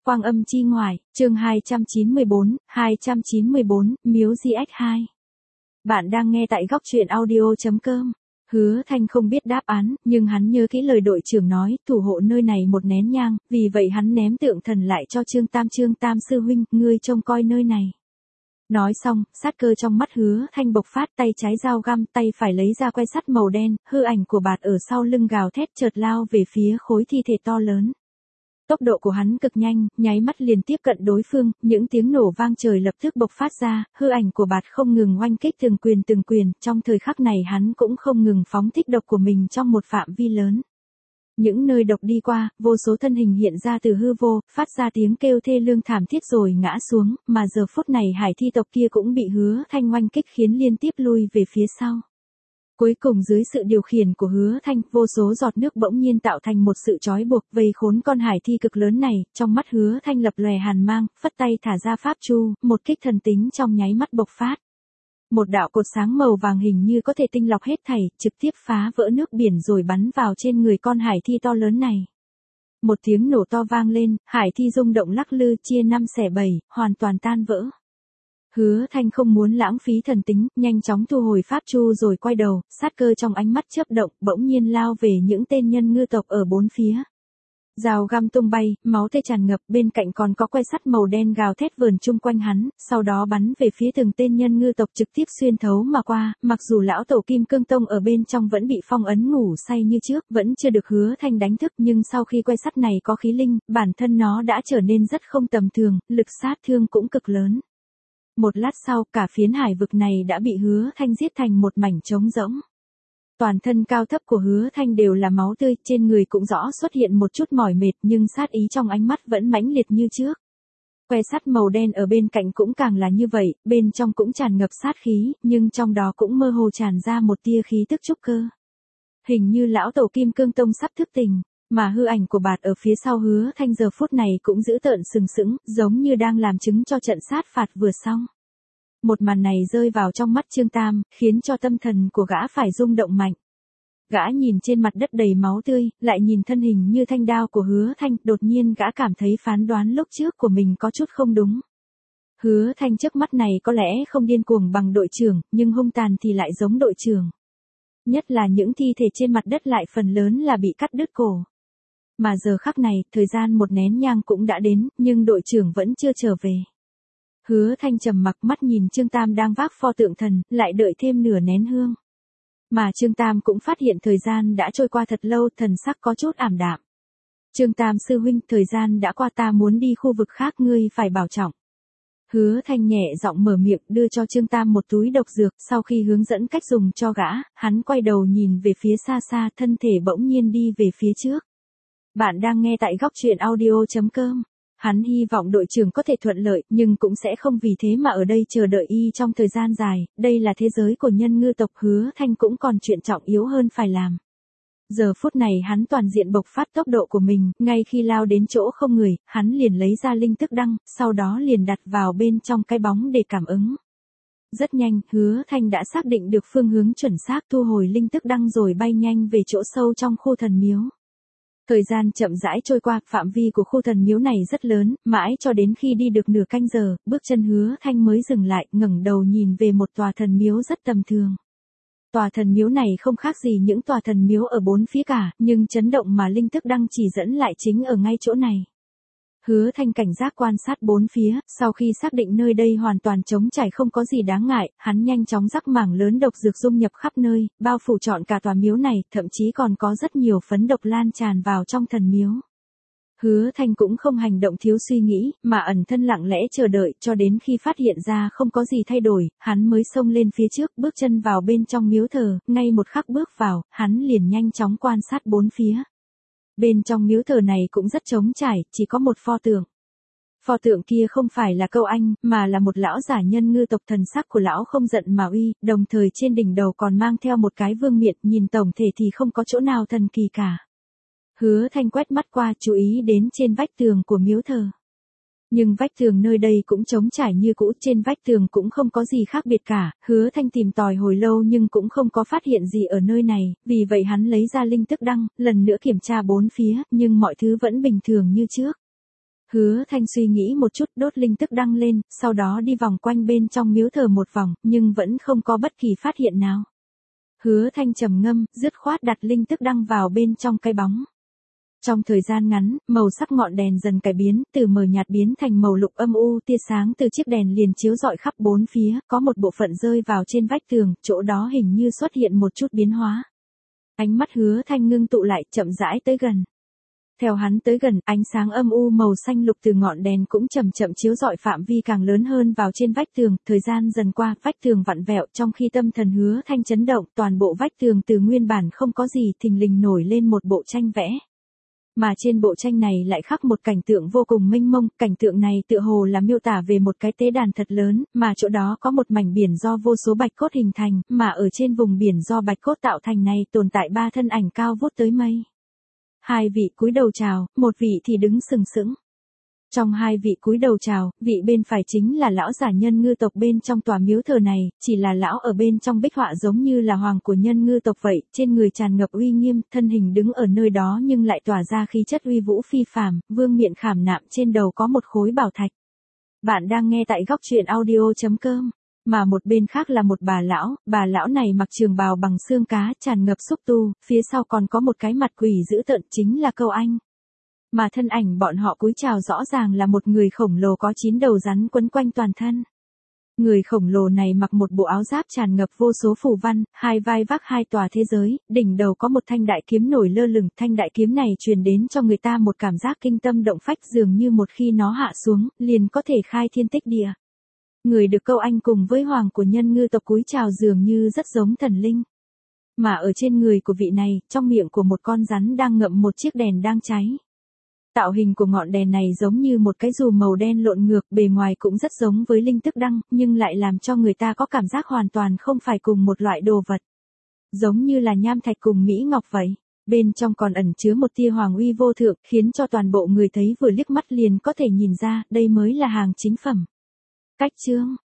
Quang âm chi ngoại, chương 294, Miếu GX2. Bạn đang nghe tại góc truyện audio.com. Hứa Thanh không biết đáp án, nhưng hắn nhớ kỹ lời đội trưởng nói, thủ hộ nơi này một nén nhang, vì vậy hắn ném tượng thần lại cho Trương Tam sư huynh, ngươi trông coi nơi này. Nói xong, sát cơ trong mắt Hứa Thanh bộc phát, tay trái dao găm, tay phải lấy ra que sắt màu đen, hư ảnh của bạt ở sau lưng gào thét chợt lao về phía khối thi thể to lớn. Tốc độ của hắn cực nhanh, nháy mắt liền tiếp cận đối phương, những tiếng nổ vang trời lập tức bộc phát ra, hư ảnh của bạt không ngừng oanh kích từng quyền, trong thời khắc này hắn cũng không ngừng phóng thích độc của mình trong một phạm vi lớn. Những nơi độc đi qua, vô số thân hình hiện ra từ hư vô, phát ra tiếng kêu thê lương thảm thiết rồi ngã xuống, mà giờ phút này hải thi tộc kia cũng bị Hứa Thanh oanh kích khiến liên tiếp lui về phía sau. Cuối cùng dưới sự điều khiển của Hứa Thanh, vô số giọt nước bỗng nhiên tạo thành một sự trói buộc vây khốn con hải thi cực lớn này, trong mắt Hứa Thanh lập lòe hàn mang, phất tay thả ra pháp chu, một kích thần tính trong nháy mắt bộc phát. Một đạo cột sáng màu vàng hình như có thể tinh lọc hết thảy, trực tiếp phá vỡ nước biển rồi bắn vào trên người con hải thi to lớn này. Một tiếng nổ to vang lên, hải thi rung động lắc lư chia 5 xẻ 7, hoàn toàn tan vỡ. Hứa Thanh không muốn lãng phí thần tính, nhanh chóng thu hồi pháp chu rồi quay đầu, sát cơ trong ánh mắt chớp động, bỗng nhiên lao về những tên nhân ngư tộc ở bốn phía. Dao găm tung bay, máu tươi tràn ngập, bên cạnh còn có que sắt màu đen gào thét vờn chung quanh hắn, sau đó bắn về phía từng tên nhân ngư tộc trực tiếp xuyên thấu mà qua, mặc dù lão tổ Kim Cương Tông ở bên trong vẫn bị phong ấn ngủ say như trước, vẫn chưa được Hứa Thanh đánh thức, nhưng sau khi que sắt này có khí linh, bản thân nó đã trở nên rất không tầm thường, lực sát thương cũng cực lớn. Một lát sau, cả phiến hải vực này đã bị Hứa Thanh giết thành một mảnh trống rỗng. Toàn thân cao thấp của Hứa Thanh đều là máu tươi, trên người cũng rõ xuất hiện một chút mỏi mệt, nhưng sát ý trong ánh mắt vẫn mãnh liệt như trước. Que sắt màu đen ở bên cạnh cũng càng là như vậy, bên trong cũng tràn ngập sát khí, nhưng trong đó cũng mơ hồ tràn ra một tia khí tức trúc cơ. Hình như lão tổ Kim Cương Tông sắp thức tỉnh, mà hư ảnh của bạt ở phía sau Hứa Thanh giờ phút này cũng giữ tợn sừng sững, giống như đang làm chứng cho trận sát phạt vừa xong. Một màn này rơi vào trong mắt Trương Tam, khiến cho tâm thần của gã phải rung động mạnh. Gã nhìn trên mặt đất đầy máu tươi, lại nhìn thân hình như thanh đao của Hứa Thanh, đột nhiên gã cảm thấy phán đoán lúc trước của mình có chút không đúng. Hứa Thanh trước mắt này có lẽ không điên cuồng bằng đội trưởng, nhưng hung tàn thì lại giống đội trưởng. Nhất là những thi thể trên mặt đất lại phần lớn là bị cắt đứt cổ. Mà giờ khắc này, thời gian một nén nhang cũng đã đến, nhưng đội trưởng vẫn chưa trở về. Hứa Thanh trầm mặc mắt nhìn Trương Tam đang vác pho tượng thần, lại đợi thêm nửa nén hương. Mà Trương Tam cũng phát hiện thời gian đã trôi qua thật lâu, thần sắc có chút ảm đạm. Trương Tam sư huynh, thời gian đã qua, ta muốn đi khu vực khác, ngươi phải bảo trọng. Hứa Thanh nhẹ giọng mở miệng đưa cho Trương Tam một túi độc dược, sau khi hướng dẫn cách dùng cho gã, hắn quay đầu nhìn về phía xa xa, thân thể bỗng nhiên đi về phía trước. Bạn đang nghe tại góc truyện audio.com. Hắn hy vọng đội trưởng có thể thuận lợi, nhưng cũng sẽ không vì thế mà ở đây chờ đợi y trong thời gian dài, đây là thế giới của nhân ngư tộc, Hứa Thanh cũng còn chuyện trọng yếu hơn phải làm. Giờ phút này hắn toàn diện bộc phát tốc độ của mình, ngay khi lao đến chỗ không người, hắn liền lấy ra linh tức đăng, sau đó liền đặt vào bên trong cái bóng để cảm ứng. Rất nhanh, Hứa Thanh đã xác định được phương hướng chuẩn xác, thu hồi linh tức đăng rồi bay nhanh về chỗ sâu trong khu thần miếu. Thời gian chậm rãi trôi qua, phạm vi của khu thần miếu này rất lớn, mãi cho đến khi đi được nửa canh giờ, bước chân Hứa Thanh mới dừng lại, ngẩng đầu nhìn về một tòa thần miếu rất tầm thường. Tòa thần miếu này không khác gì những tòa thần miếu ở bốn phía cả, nhưng chấn động mà linh thức đăng chỉ dẫn lại chính ở ngay chỗ này. Hứa Thanh cảnh giác quan sát bốn phía, sau khi xác định nơi đây hoàn toàn trống trải không có gì đáng ngại, hắn nhanh chóng rắc mảng lớn độc dược dung nhập khắp nơi, bao phủ trọn cả tòa miếu này, thậm chí còn có rất nhiều phấn độc lan tràn vào trong thần miếu. Hứa Thanh cũng không hành động thiếu suy nghĩ, mà ẩn thân lặng lẽ chờ đợi cho đến khi phát hiện ra không có gì thay đổi, hắn mới xông lên phía trước, bước chân vào bên trong miếu thờ, ngay một khắc bước vào, hắn liền nhanh chóng quan sát bốn phía. Bên trong miếu thờ này cũng rất trống trải, chỉ có một pho tượng. Pho tượng kia không phải là Câu Anh, mà là một lão giả nhân ngư tộc, thần sắc của lão không giận mà uy, đồng thời trên đỉnh đầu còn mang theo một cái vương miện, nhìn tổng thể thì không có chỗ nào thần kỳ cả. Hứa Thanh quét mắt qua, chú ý đến trên vách tường của miếu thờ. Nhưng vách tường nơi đây cũng trống trải như cũ, trên vách tường cũng không có gì khác biệt cả, Hứa Thanh tìm tòi hồi lâu nhưng cũng không có phát hiện gì ở nơi này, vì vậy hắn lấy ra linh tức đăng, lần nữa kiểm tra bốn phía, nhưng mọi thứ vẫn bình thường như trước. Hứa Thanh suy nghĩ một chút đốt linh tức đăng lên, sau đó đi vòng quanh bên trong miếu thờ một vòng, nhưng vẫn không có bất kỳ phát hiện nào. Hứa Thanh trầm ngâm, dứt khoát đặt linh tức đăng vào bên trong cái bóng. Trong thời gian ngắn, màu sắc ngọn đèn dần cải biến, từ mờ nhạt biến thành màu lục âm u, tia sáng từ chiếc đèn liền chiếu rọi khắp bốn phía, có một bộ phận rơi vào trên vách tường, chỗ đó hình như xuất hiện một chút biến hóa. Ánh mắt Hứa Thanh ngưng tụ lại, chậm rãi tới gần. Theo hắn tới gần, ánh sáng âm u màu xanh lục từ ngọn đèn cũng chậm chậm chiếu rọi phạm vi càng lớn hơn vào trên vách tường, thời gian dần qua, vách tường vặn vẹo, trong khi tâm thần Hứa Thanh chấn động, toàn bộ vách tường từ nguyên bản không có gì, thình lình nổi lên một bộ tranh vẽ. Mà trên bộ tranh này lại khắc một cảnh tượng vô cùng mênh mông, cảnh tượng này tựa hồ là miêu tả về một cái tế đàn thật lớn, mà chỗ đó có một mảnh biển do vô số bạch cốt hình thành, mà ở trên vùng biển do bạch cốt tạo thành này tồn tại 3 thân ảnh cao vút tới mây. 2 vị cúi đầu chào, một vị thì đứng sừng sững. Trong 2 vị cúi đầu chào, vị bên phải chính là lão giả Nhân Ngư tộc bên trong tòa miếu thờ này, chỉ là lão ở bên trong bích họa giống như là hoàng của Nhân Ngư tộc vậy, trên người tràn ngập uy nghiêm, thân hình đứng ở nơi đó nhưng lại tỏa ra khí chất uy vũ phi phàm, vương miện khảm nạm trên đầu có một khối bảo thạch. Bạn đang nghe tại góc truyện audio.com. Mà một bên khác là một bà lão này mặc trường bào bằng xương cá, tràn ngập xúc tu, phía sau còn có một cái mặt quỷ dữ tợn chính là Câu Anh. Mà thân ảnh bọn họ cúi chào rõ ràng là một người khổng lồ có 9 đầu rắn quấn quanh toàn thân. Người khổng lồ này mặc một bộ áo giáp tràn ngập vô số phù văn, 2 vai vác 2 tòa thế giới, đỉnh đầu có một thanh đại kiếm nổi lơ lửng, thanh đại kiếm này truyền đến cho người ta một cảm giác kinh tâm động phách dường như một khi nó hạ xuống, liền có thể khai thiên tích địa. Người được Câu Anh cùng với hoàng của Nhân Ngư tộc cúi chào dường như rất giống thần linh. Mà ở trên người của vị này, trong miệng của một con rắn đang ngậm một chiếc đèn đang cháy. Tạo hình của ngọn đèn này giống như một cái dù màu đen lộn ngược, bề ngoài cũng rất giống với linh tức đăng, nhưng lại làm cho người ta có cảm giác hoàn toàn không phải cùng một loại đồ vật. Giống như là nham thạch cùng mỹ ngọc vậy. Bên trong còn ẩn chứa một tia hoàng uy vô thượng, khiến cho toàn bộ người thấy vừa liếc mắt liền có thể nhìn ra, đây mới là hàng chính phẩm. Cách chương